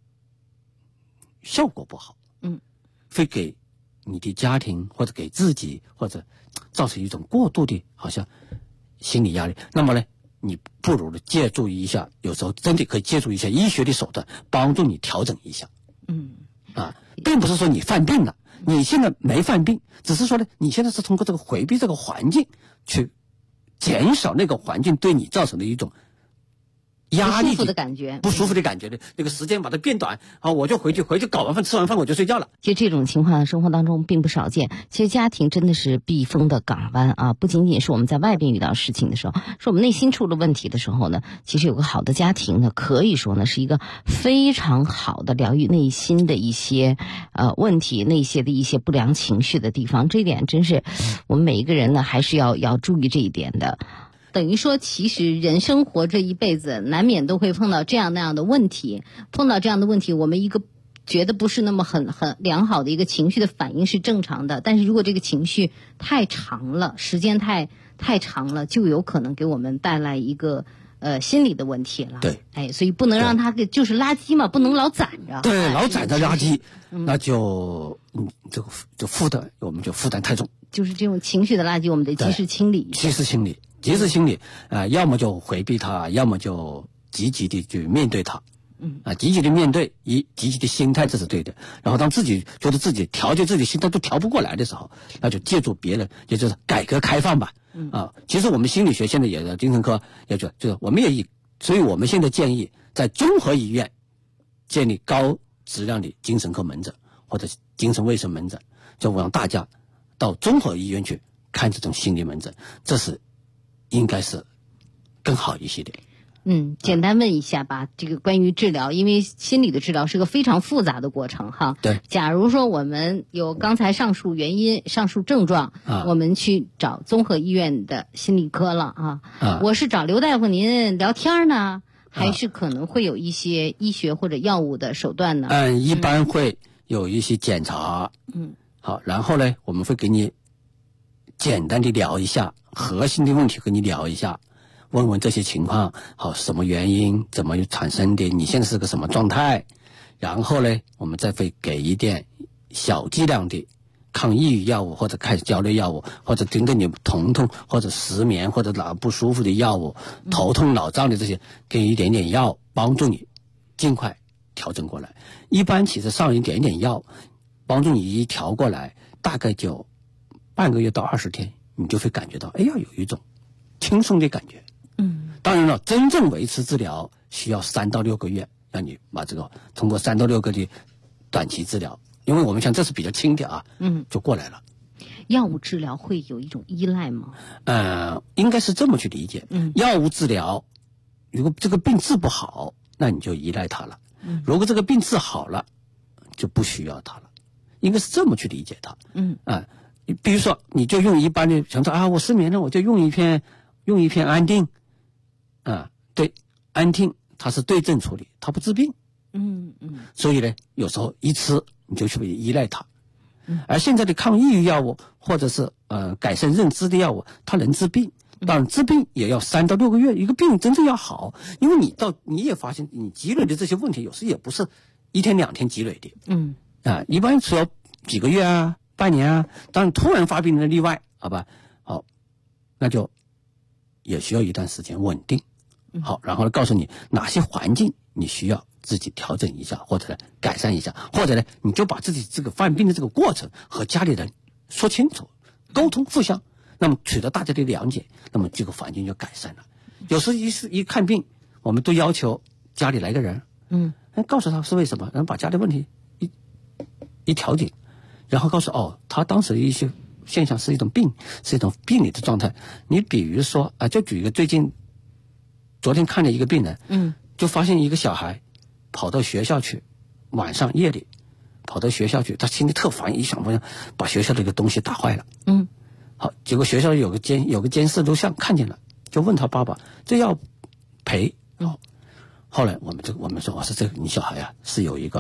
效果不好，会给你的家庭或者给自己或者造成一种过度的好像心理压力。那么呢，你不如的借助一下，有时候真的可以借助一下医学的手段帮助你调整一下。并不是说你犯病了，你现在没犯病，只是说呢，你现在是通过这个回避这个环境去减少那个环境对你造成的一种压力不舒服的感觉， 不舒服的感觉的那个时间把它变短啊，我就回去搞完饭吃完饭我就睡觉了。 其实这种情况生活当中并不少见。其实家庭真的是避风的港湾啊，不仅仅是我们在外边遇到事情的时候，是我们内心出了问题的时候呢，其实有个好的家庭呢，可以说呢是一个非常好的疗愈内心的一些问题，那些的一些不良情绪的地方。这一点真是我们每一个人呢还是要注意这一点的。等于说，其实人生活这一辈子，难免都会碰到这样那样的问题。碰到这样的问题，我们一个觉得不是那么很良好的一个情绪的反应是正常的。但是如果这个情绪太长了，时间太长了，就有可能给我们带来一个心理的问题了。 对， 所以不能让它就是垃圾嘛，不能老攒着。 对，老攒着垃圾，那就我们就负担太重。 就是这种情绪的垃圾，我们得及时清理。 及时清理，要么就回避它，要么就积极的去面对它。积极的面对，积极的心态，这是对的。然后当自己觉得自己调节自己心态都调不过来的时候，那就借助别人，也就是改革开放吧。其实我们心理学现在也在精神科，也就是我们所以我们现在建议在综合医院建立高质量的精神科门诊或者精神卫生门诊，就让大家到综合医院去看这种心理门诊，这是应该是更好一些的。 简单问一下吧，这个关于治疗，因为心理的治疗是个非常复杂的过程哈。 对。 假如说我们有刚才上述原因、上述症状，我们去找综合医院的心理科了啊。我是找刘大夫您聊天呢，还是可能会有一些医学或者药物的手段呢？ 一般会有一些检查。好，然后呢，我们会给你简单的聊一下核心的问题，跟你聊一下，问问这些情况，好，什么原因，怎么产生的，你现在是个什么状态，然后呢，我们再会给一点小剂量的抗抑郁药物或者抗焦虑药物，或者针对你疼痛或者失眠或者哪不舒服的药物，头痛脑胀的这些，给一点点药帮助你尽快调整过来。一般其实上一点点药帮助你一调过来，大概就半个月到20天，你就会感觉到有一种轻松的感觉。当然了，真正维持治疗需要3到6个月，让你把这个通过3到6个的短期治疗，因为我们想这是比较轻的就过来了。 药物治疗会有一种依赖吗？ 应该是这么去理解。药物治疗，如果这个病治不好，那你就依赖它了。如果这个病治好了，就不需要它了。应该是这么去理解它。比如说，你就用一般的，想说我失眠了，我就用一片安定。对，安定它是对症处理，它不治病。所以呢，有时候一吃你就去依赖它。而现在的抗抑郁药物或者是改善认知的药物，它能治病，当然治病也要3到6个月，一个病真正要好，因为你也发现你积累的这些问题，有时也不是1天2天积累的。一般需要几个月啊，半年啊，当然突然发病的例外，好吧？好，那就也需要一段时间稳定。好，然后告诉你哪些环境你需要自己调整一下，或者呢改善一下，或者呢你就把自己这个犯病的这个过程和家里人说清楚，沟通互相，那么取得大家的谅解，那么这个环境就改善了。有时一看病，我们都要求家里来个人，告诉他是为什么，然后把家里问题一调解，然后告诉他当时的一些现象是一种病，是一种病理的状态。你比如说就举一个昨天看了一个病人，就发现一个小孩跑到学校去，晚上夜里跑到学校去，他心里特烦，一想把学校的一个东西打坏了。好，结果学校有个监视录像看见了，就问他爸爸，这要赔。后来我们说这个你小孩是有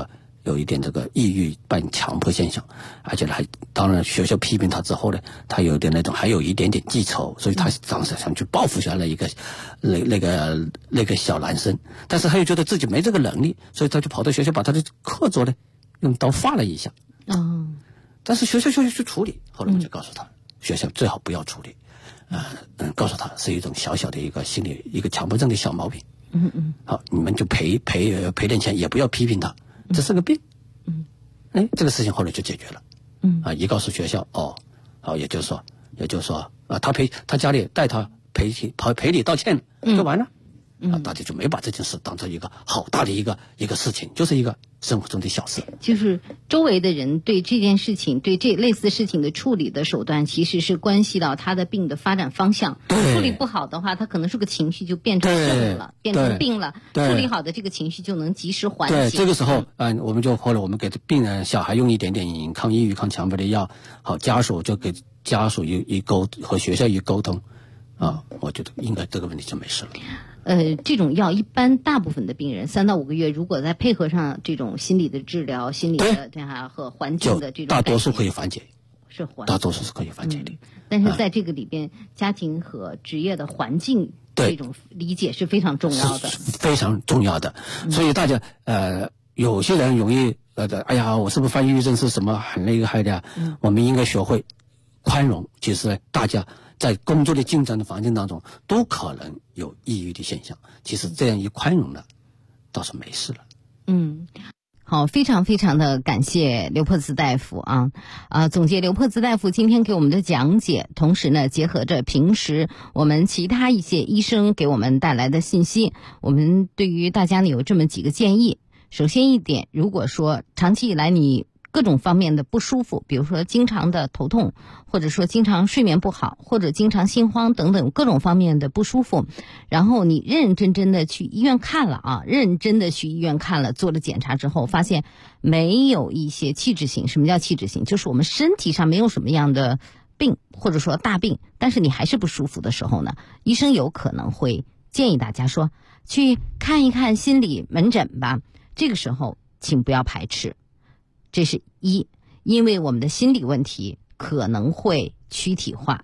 有一点这个抑郁伴强迫现象，而且还当然学校批评他之后呢，他有点那种还有一点点记仇，所以他当时想去报复下来一个那个小男生，但是他又觉得自己没这个能力，所以他就跑到学校把他的课桌呢用刀划了一下。但是学校就去处理，后来我就告诉他，学校最好不要处理，告诉他是一种小小的一个心理一个强迫症的小毛病。好，你们就赔点钱，也不要批评他，这是个病。这个事情后来就解决了。一告诉学校，也就是说他家里带他赔礼道歉就完了。大家就没把这件事当成一个好大的一个事情，就是一个生活中的小事。 就是周围的人对这件事情，对这类似事情的处理的手段，其实是关系到他的病的发展方向。处理不好的话，他可能是个情绪就变成症了，变成病了。处理好的这个情绪就能及时缓解。 对，这个时候，后来我们给病人小孩用一点点抗抑郁、抗强迫的药，好，家属就给家属和学校沟通，我觉得应该这个问题就没事了。 这种药一般大部分的病人3到5个月，如果再配合上这种心理的治疗、心理的这样和环境的这种， 大多数可以缓解，大多数是可以缓解的。 但是在这个里边，家庭和职业的环境这种理解是非常重要的， 非常重要的。所以大家有些人容易哎呀，我是不是犯抑郁症是什么很厉害的？我们应该学会宽容。其实大家在工作的竞争的环境当中都可能有抑郁的现象，其实这样一宽容了倒是没事了。 好，非常非常的感谢刘珀兹大夫总结刘珀兹大夫今天给我们的讲解，同时呢结合着平时我们其他一些医生给我们带来的信息，我们对于大家呢有这么几个建议。首先一点，如果说长期以来你各种方面的不舒服，比如说经常的头痛，或者说经常睡眠不好，或者经常心慌等等各种方面的不舒服，然后你认认真真的去医院看了认真的去医院看了，做了检查之后发现没有一些器质性。什么叫器质性？就是我们身体上没有什么样的病，或者说大病，但是你还是不舒服的时候呢，医生有可能会建议大家说去看一看心理门诊吧。这个时候请不要排斥，这是一，因为我们的心理问题可能会躯体化，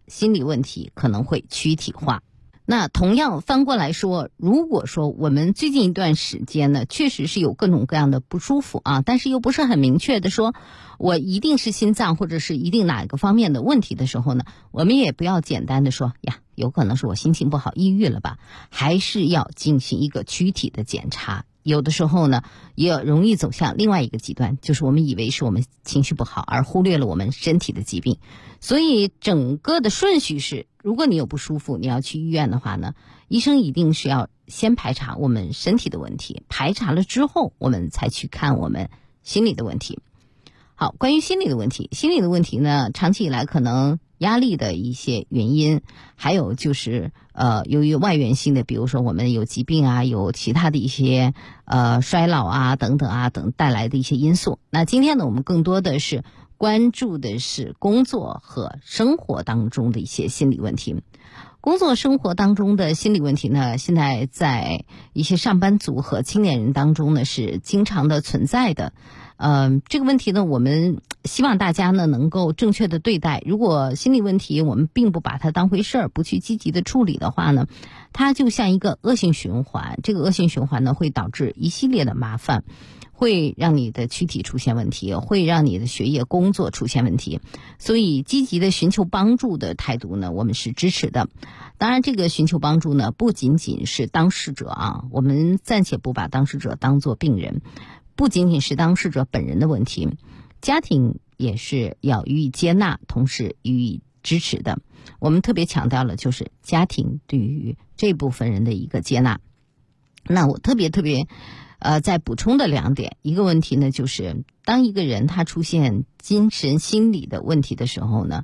那同样翻过来说，如果说我们最近一段时间呢，确实是有各种各样的不舒服但是又不是很明确的说我一定是心脏或者是一定哪个方面的问题的时候呢，我们也不要简单的说呀，有可能是我心情不好抑郁了吧，还是要进行一个躯体的检查。有的时候呢也容易走向另外一个极端，就是我们以为是我们情绪不好，而忽略了我们身体的疾病。所以整个的顺序是，如果你有不舒服你要去医院的话呢，医生一定是要先排查我们身体的问题，排查了之后我们才去看我们心理的问题。好，关于心理的问题呢，长期以来可能压力的一些原因，还有就是由于外源性的，比如说我们有疾病有其他的一些衰老等等带来的一些因素。那今天呢，我们更多的是关注的是工作和生活当中的一些心理问题。工作生活当中的心理问题呢，现在在一些上班族和青年人当中呢是经常的存在的。这个问题呢，我们希望大家呢能够正确的对待。如果心理问题我们并不把它当回事儿，不去积极的处理的话呢，它就像一个恶性循环。这个恶性循环呢，会导致一系列的麻烦，会让你的躯体出现问题，会让你的学业工作出现问题。所以积极的寻求帮助的态度呢，我们是支持的。当然这个寻求帮助呢，不仅仅是当事者我们暂且不把当事者当作病人，不仅仅是当事者本人的问题，家庭也是要予以接纳，同时予以支持的。我们特别强调了就是家庭对于这部分人的一个接纳。那我特别再补充的2点，一个问题呢，就是当一个人他出现精神心理的问题的时候呢，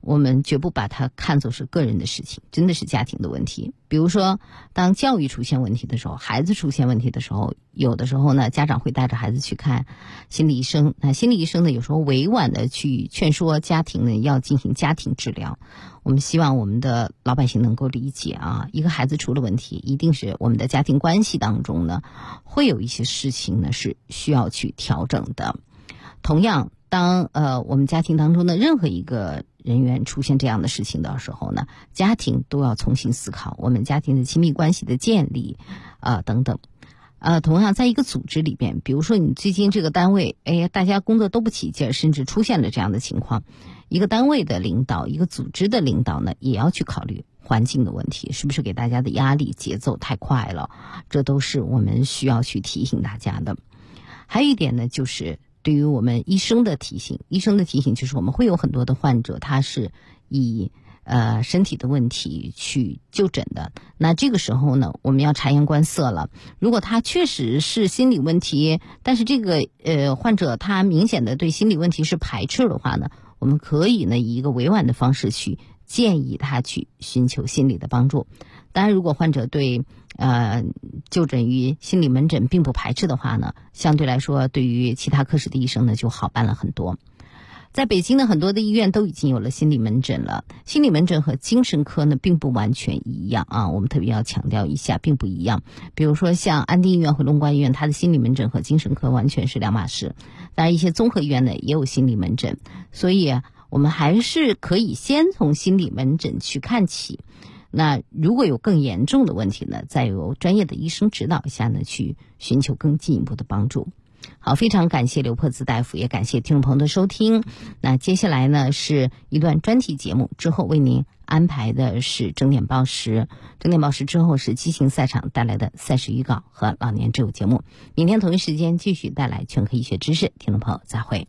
我们绝不把它看作是个人的事情，真的是家庭的问题。比如说，当教育出现问题的时候，孩子出现问题的时候，有的时候呢，家长会带着孩子去看心理医生。那心理医生呢，有时候委婉的去劝说家庭呢，要进行家庭治疗。我们希望我们的老百姓能够理解啊，一个孩子出了问题，一定是我们的家庭关系当中呢，会有一些事情呢是需要去调整的。同样，当我们家庭当中的任何一个人员出现这样的事情的时候呢，家庭都要重新思考我们家庭的亲密关系的建立等等。同样在一个组织里边，比如说你最近这个单位，大家工作都不起劲，甚至出现了这样的情况，一个单位的领导，一个组织的领导呢，也要去考虑环境的问题，是不是给大家的压力节奏太快了，这都是我们需要去提醒大家的。还有一点呢，就是对于我们医生的提醒，就是我们会有很多的患者，他是以身体的问题去就诊的。那这个时候呢，我们要察言观色了。如果他确实是心理问题，但是这个患者他明显的对心理问题是排斥的话呢，我们可以呢以一个委婉的方式去建议他去寻求心理的帮助。当然，如果患者对就诊于心理门诊并不排斥的话呢，相对来说对于其他科室的医生呢就好办了很多。在北京的很多的医院都已经有了心理门诊了。心理门诊和精神科呢并不完全一样啊，我们特别要强调一下，并不一样。比如说像安定医院和龙关医院，它的心理门诊和精神科完全是两码事。当然一些综合医院呢也有心理门诊，所以我们还是可以先从心理门诊去看起。那如果有更严重的问题呢，再由专业的医生指导一下呢，去寻求更进一步的帮助。好，非常感谢刘珀兹大夫，也感谢听众朋友的收听。那接下来呢是一段专题节目，之后为您安排的是整点报时，整点报时之后是激情赛场带来的赛事预告和老年之友节目。明天同一时间继续带来全科医学知识，听众朋友再会。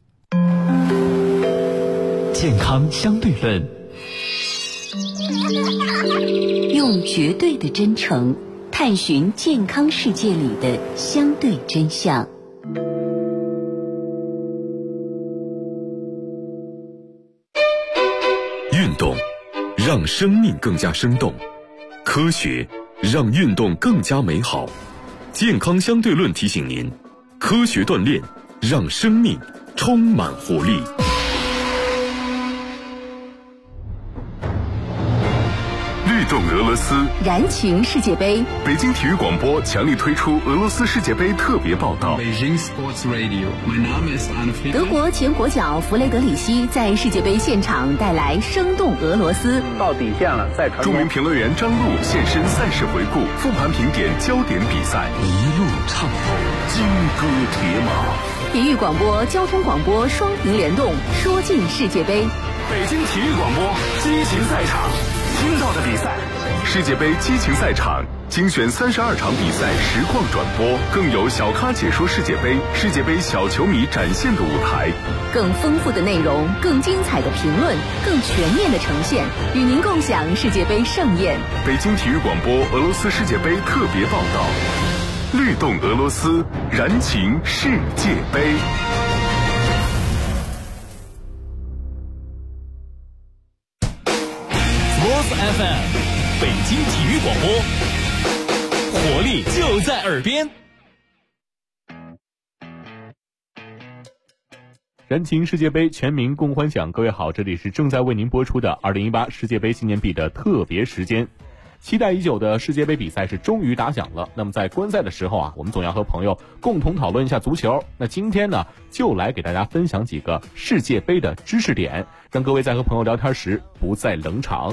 健康相对论， 用绝对的真诚探寻健康世界里的相对真相。 运动让生命更加生动，科学让运动更加美好。健康相对论提醒您，科学锻炼让生命充满活力。律动俄罗斯， 燃情世界杯。 北京体育广播强力推出俄罗斯世界杯特别报道。 德国前国脚弗雷德里希在世界杯现场带来生动俄罗斯。 到底线了，赛传。 著名评论员张璐现身赛事回顾，复盘评点焦点比赛，一路畅跑，金戈铁马。 体育广播、交通广播双屏联动，说尽世界杯。 北京体育广播激情赛场，听到的比赛，世界杯激情赛场精选32场比赛实况转播，更有小咖解说世界杯，世界杯小球迷展现的舞台， 更丰富的内容，更精彩的评论，更全面的呈现，与您共享世界杯盛宴。 北京体育广播俄罗斯世界杯特别报道，律动俄罗斯，燃情世界杯。 FM 北京体育广播，活力就在耳边。 燃情世界杯，全民共欢享。各位好，这里是正在为您播出的2018世界杯纪念币的特别时间。期待已久的世界杯比赛是终于打响了。那么在观赛的时候啊，我们总要和朋友共同讨论一下足球。那今天呢，就来给大家分享几个世界杯的知识点，让各位在和朋友聊天时不再冷场。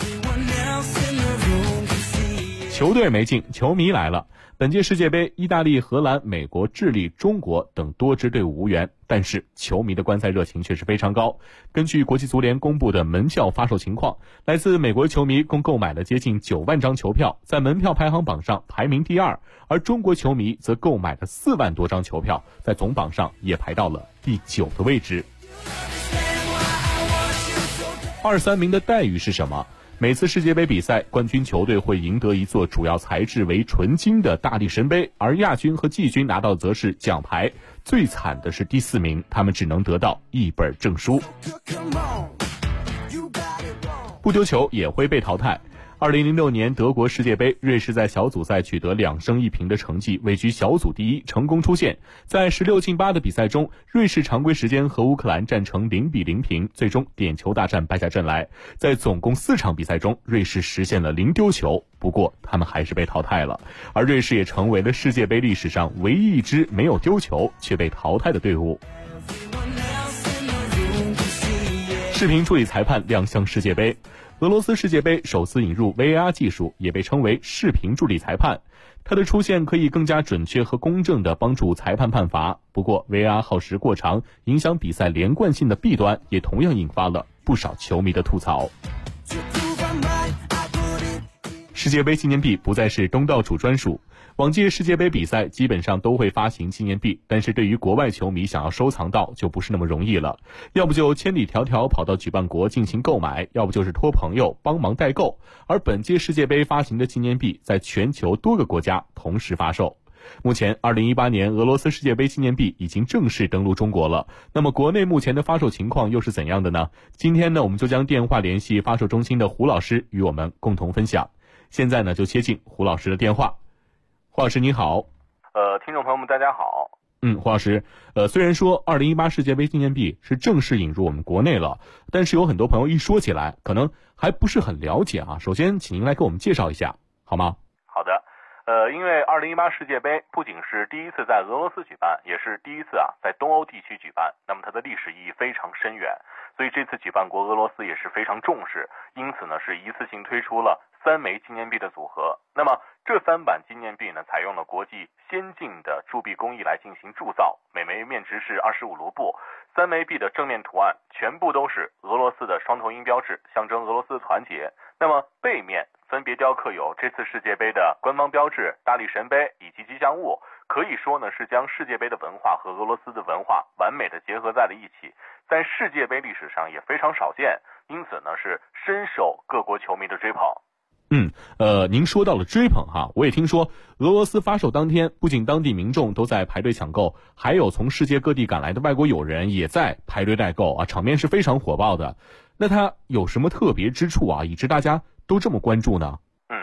球队没进，球迷来了。本届世界杯，意大利、荷兰、美国、智利、中国等多支队伍无缘，但是球迷的观赛热情却是非常高。根据国际足联公布的门票发售情况，来自美国球迷共购买了接近9万张球票，在门票排行榜上排名第2，而中国球迷则购买了4万多张球票，在总榜上也排到了第9的位置。2、3名的待遇是什么？每次世界杯比赛，冠军球队会赢得一座主要材质为纯金的大力神杯，而亚军和季军拿到则是奖牌。最惨的是第4名，他们只能得到一本证书。 不丢球也会被淘汰。2006年德国世界杯，瑞士在小组赛取得2胜1平的成绩，位居小组第一，成功出线。在16进8的比赛中，瑞士常规时间和乌克兰战成0比0平，最终点球大战败下阵来。在总共4场比赛中，瑞士实现了0丢球，不过他们还是被淘汰了。而瑞士也成为了世界杯历史上唯一一支没有丢球却被淘汰的队伍。视频助理裁判亮相世界杯。俄罗斯世界杯首次引入 VAR 技术，也被称为视频助理裁判。它的出现可以更加准确和公正地帮助裁判判罚。不过 VAR 耗时过长，影响比赛连贯性的弊端也同样引发了不少球迷的吐槽。世界杯纪念币不再是东道主专属，往届世界杯比赛基本上都会发行纪念币，但是对于国外球迷想要收藏到就不是那么容易了，要不就千里迢迢跑到举办国进行购买，要不就是托朋友帮忙代购。而本届世界杯发行的纪念币在全球多个国家同时发售。目前2018年俄罗斯世界杯纪念币已经正式登陆中国了，那么国内目前的发售情况又是怎样的呢？今天呢，我们就将电话联系发售中心的胡老师与我们共同分享。现在呢，就接进胡老师的电话。胡老师你好。 听众朋友们大家好。 胡老师，虽然说2018世界杯纪念币是正式引入我们国内了，但是有很多朋友一说起来可能还不是很了解啊。首先请您来给我们介绍一下好吗？ 好的。因为2018世界杯不仅是第一次在俄罗斯举办，也是第一次在东欧地区举办，那么它的历史意义非常深远，所以这次举办国俄罗斯也是非常重视，因此呢是一次性推出了3枚纪念币的组合。那么这3版纪念币呢，采用了国际先进的铸币工艺来进行铸造，每枚面值是25卢布。3枚币的正面图案全部都是俄罗斯的双头鹰标志，象征俄罗斯的团结。那么背面分别雕刻有这次世界杯的官方标志、大力神杯以及吉祥物，可以说呢是将世界杯的文化和俄罗斯的文化完美的结合在了一起，在世界杯历史上也非常少见，因此呢是深受各国球迷的追捧。 您说到了追捧哈，我也听说俄罗斯发售当天，不仅当地民众都在排队抢购，还有从世界各地赶来的外国友人也在排队代购啊，场面是非常火爆的。那它有什么特别之处啊，以致大家都这么关注呢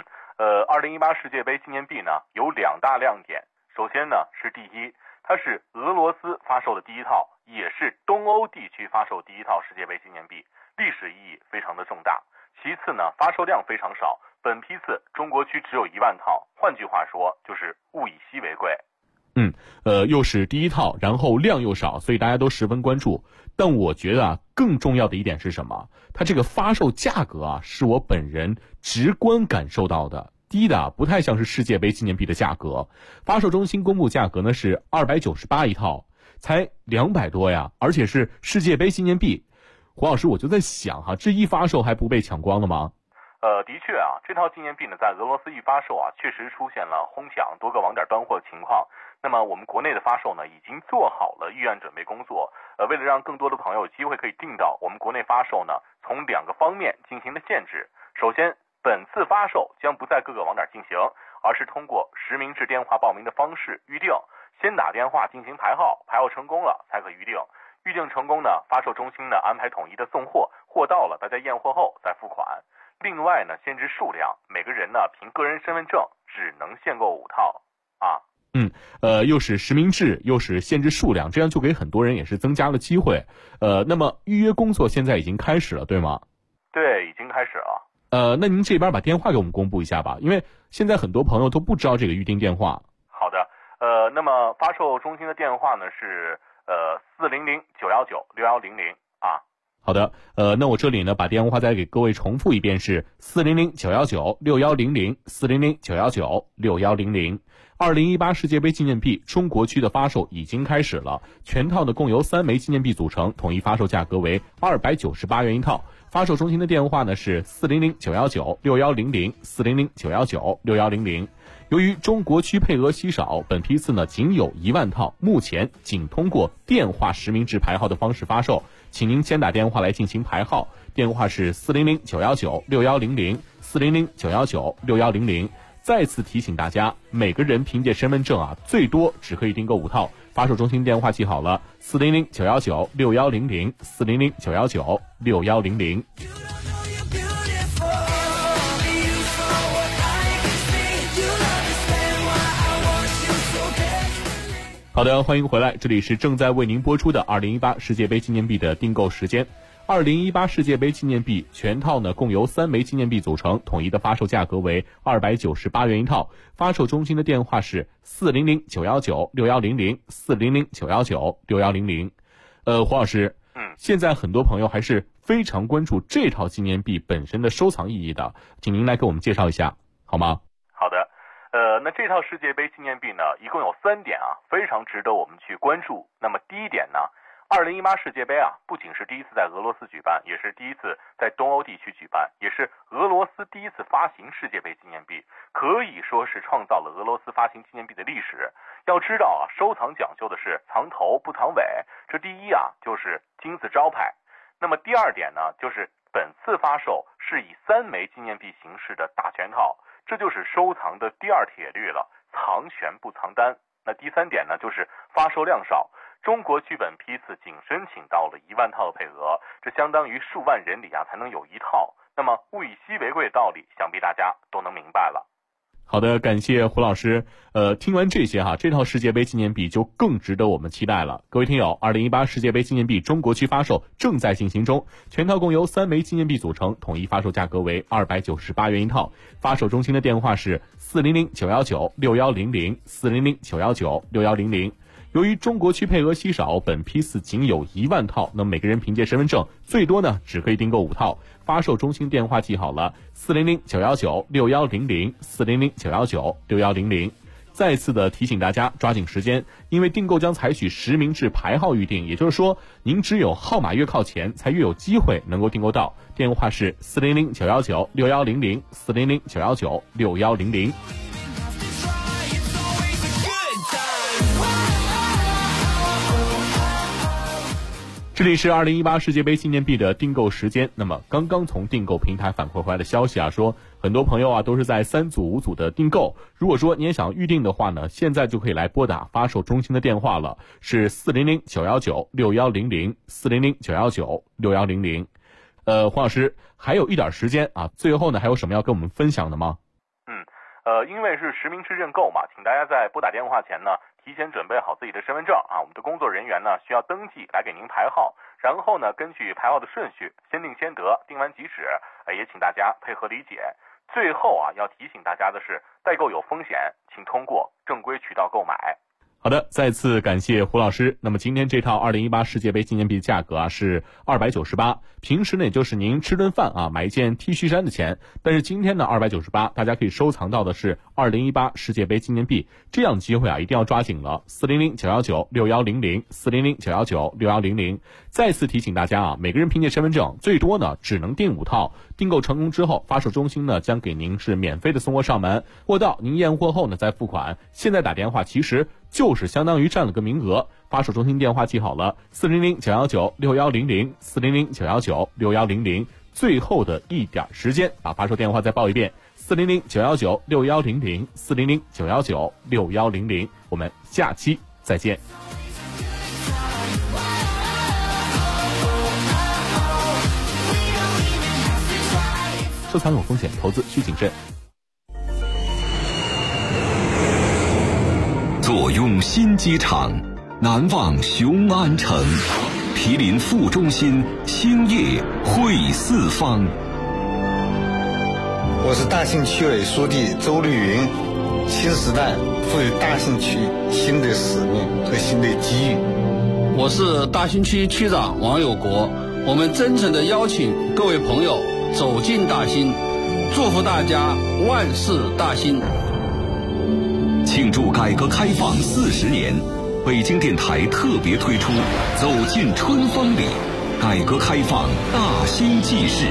？2018世界杯纪念币呢有2大亮点。首先呢是第一，它是俄罗斯发售的第一套，也是东欧地区发售第一套世界杯纪念币，历史意义非常的重大。其次呢，发售量非常少，本批次中国区只有1万套，换句话说就是物以稀为贵。 又是第一套，然后量又少，所以大家都十分关注。但我觉得更重要的一点是什么？它这个发售价格是我本人直观感受到的，低的不太像是世界杯纪念币的价格。发售中心公布价格呢是298一套，才200多呀，而且是世界杯纪念币。胡老师，我就在想这一发售还不被抢光了吗？ 的确这套纪念币呢，在俄罗斯一发售确实出现了哄抢、多个网点端货情况。那么我们国内的发售呢，已经做好了预案准备工作。为了让更多的朋友有机会可以订到，我们国内发售呢，从2个方面进行了限制。首先，本次发售将不在各个网点进行，而是通过实名制电话报名的方式预定，先打电话进行排号，排号成功了才可预定。预定成功呢，发售中心呢安排统一的送货，货到了大家验货后再付款。另外呢，限制数量，每个人呢凭个人身份证只能限购5套又是实名制，又是限制数量，这样就给很多人也是增加了机会。那么预约工作现在已经开始了，对吗？ 对，已经开始了。 那您这边把电话给我们公布一下吧，因为现在很多朋友都不知道这个预订电话。 好的，那么发售中心的电话呢是400-919-6100 好的，那我这里呢把电话再给各位重复一遍，是400-919-6100 400-919-6100。2018世界杯纪念币中国区的发售已经开始了，全套的共由3枚纪念币组成，统一发售价格为298元一套。发售中心的电话呢是400-919-6100 400-919-6100。由于中国区配额稀少，本批次呢仅有1万套，目前仅通过电话实名制排号的方式发售，请您先打电话来进行排号，电话是400-919-6100 400-919-6100。再次提醒大家，每个人凭借身份证最多只可以订购5套。发售中心电话记好了，400-919-6100 400-919-6100。 好的，欢迎回来，这里是正在为您播出的2018世界杯纪念币的订购时间。2018世界杯纪念币全套呢，共由3枚纪念币组成，统一的发售价格为298元一套。发售中心的电话是400-919-6100，400-919-6100。胡老师，现在很多朋友还是非常关注这套纪念币本身的收藏意义的，请您来给我们介绍一下好吗？ 好的，那这套世界杯纪念币呢，一共有3点啊，非常值得我们去关注。那么第一点呢，2018世界杯啊，不仅是第一次在俄罗斯举办，也是第一次在东欧地区举办，也是俄罗斯第一次发行世界杯纪念币，可以说是创造了俄罗斯发行纪念币的历史。要知道啊，收藏讲究的是藏头不藏尾，这第一啊就是金字招牌。那么第二点呢，就是本次发售是以3枚纪念币形式的大全套，这就是收藏的第二铁律了，藏全不藏单。那第3点呢，就是发售量少。中国剧本批次仅申请到了1万套的配额，这相当于数万人里啊才能有1套。那么物以稀为贵的道理，想必大家都能明白了。 好的，感谢胡老师。听完这些这套世界杯纪念币就更值得我们期待了。各位听友，2018世界杯纪念币中国区发售正在进行中，全套共由3枚纪念币组成，统一发售价格为298元一套。发售中心的电话是400-919-6100，400-919-6100。由于中国区配额稀少，本批次仅有1万套，那么每个人凭借身份证最多呢只可以订购5套。发售中心电话记好了，400-919-6100，400-919-6100。再次的提醒大家抓紧时间，因为订购将采取实名制排号预订，也就是说您只有号码越靠前才越有机会能够订购到。电话是400-919-6100，400-919-6100。这里是2018世界杯纪念币的订购时间。那么刚刚从订购平台反馈回来的消息说很多朋友都是在3组5组的订购。如果说你也想预定的话呢，现在就可以来拨打发售中心的电话了，是400-919-6100，400-919-6100。黄老师，还有一点时间最后呢还有什么要跟我们分享的吗？ 因为是实名制认购嘛，请大家在拨打电话前呢，提前准备好自己的身份证我们的工作人员呢需要登记来给您排号，然后呢根据排号的顺序先定先得，定完即止，也请大家配合理解。最后要提醒大家的是，代购有风险，请通过正规渠道购买。 好的，再次感谢胡老师。那么今天这套2018世界杯纪念币的价格是298，平时呢也就是您吃顿饭买一件 T 恤衫的钱，但是今天呢298，大家可以收藏到的是2018世界杯纪念币，这样的机会一定要抓紧了。400-919-6100，400-919-6100。再次提醒大家每个人凭借身份证最多呢只能订5套，订购成功之后，发售中心呢将给您是免费的送货上门，货到您验货后呢再付款。现在打电话其实就是相当于占了个名额。发售中心电话记好了，400-919-6100，400-919-6100。最后的一点时间，把发售电话再报一遍，400-919-6100，400-919-6100。我们下期再见。收藏有风险，投资需谨慎。 坐拥新机场，难忘雄安城，毗邻副中心，兴业汇四方。 我是大兴区委书记周绿云。新时代赋予大兴区新的使命和新的机遇。 我是大兴区区长王有国。我们真诚地邀请各位朋友走进大兴，祝福大家万事大兴。 庆祝改革开放40年，北京电台特别推出《走进春风里》，改革开放大兴纪事。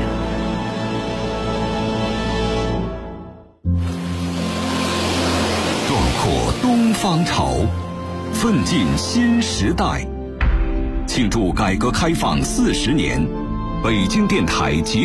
壮阔东方潮，奋进新时代。庆祝改革开放40年，北京电台